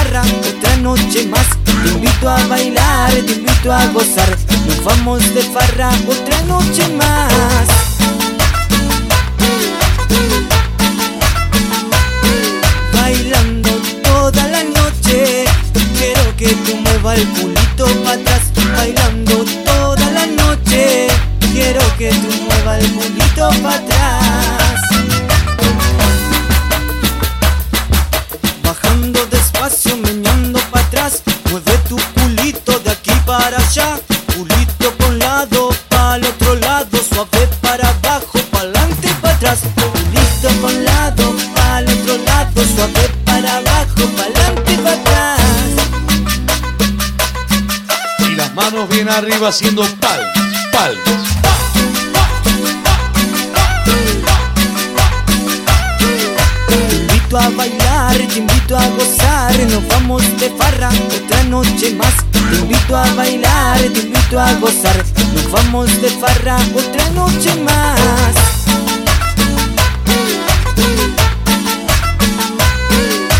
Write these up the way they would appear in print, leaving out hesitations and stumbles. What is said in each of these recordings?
farra otra noche más. Te invito a bailar, te invito a gozar. Nos vamos de farra otra noche más. Bailando toda la noche, quiero que tú muevas el culito para atrás. Bailando toda la noche, quiero que tú muevas el culito para atrás. Bajando despacio, meneando para atrás. Mueve tu culito de aquí para allá. Culito pa' un lado, para el otro lado. Suave para abajo, para adelante y para atrás. Culito pa' un lado, para el otro lado. Suave para abajo, para adelante y para atrás. Y las manos bien arriba haciendo palmas, palmas. Te invito a bailar, te invito a gozar. Nos vamos de farra otra noche más. Te invito a bailar, te invito a gozar. Nos vamos de farra otra noche más.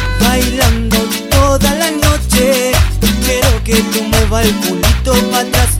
Bailando toda la noche, quiero que tú muevas el culito para atrás.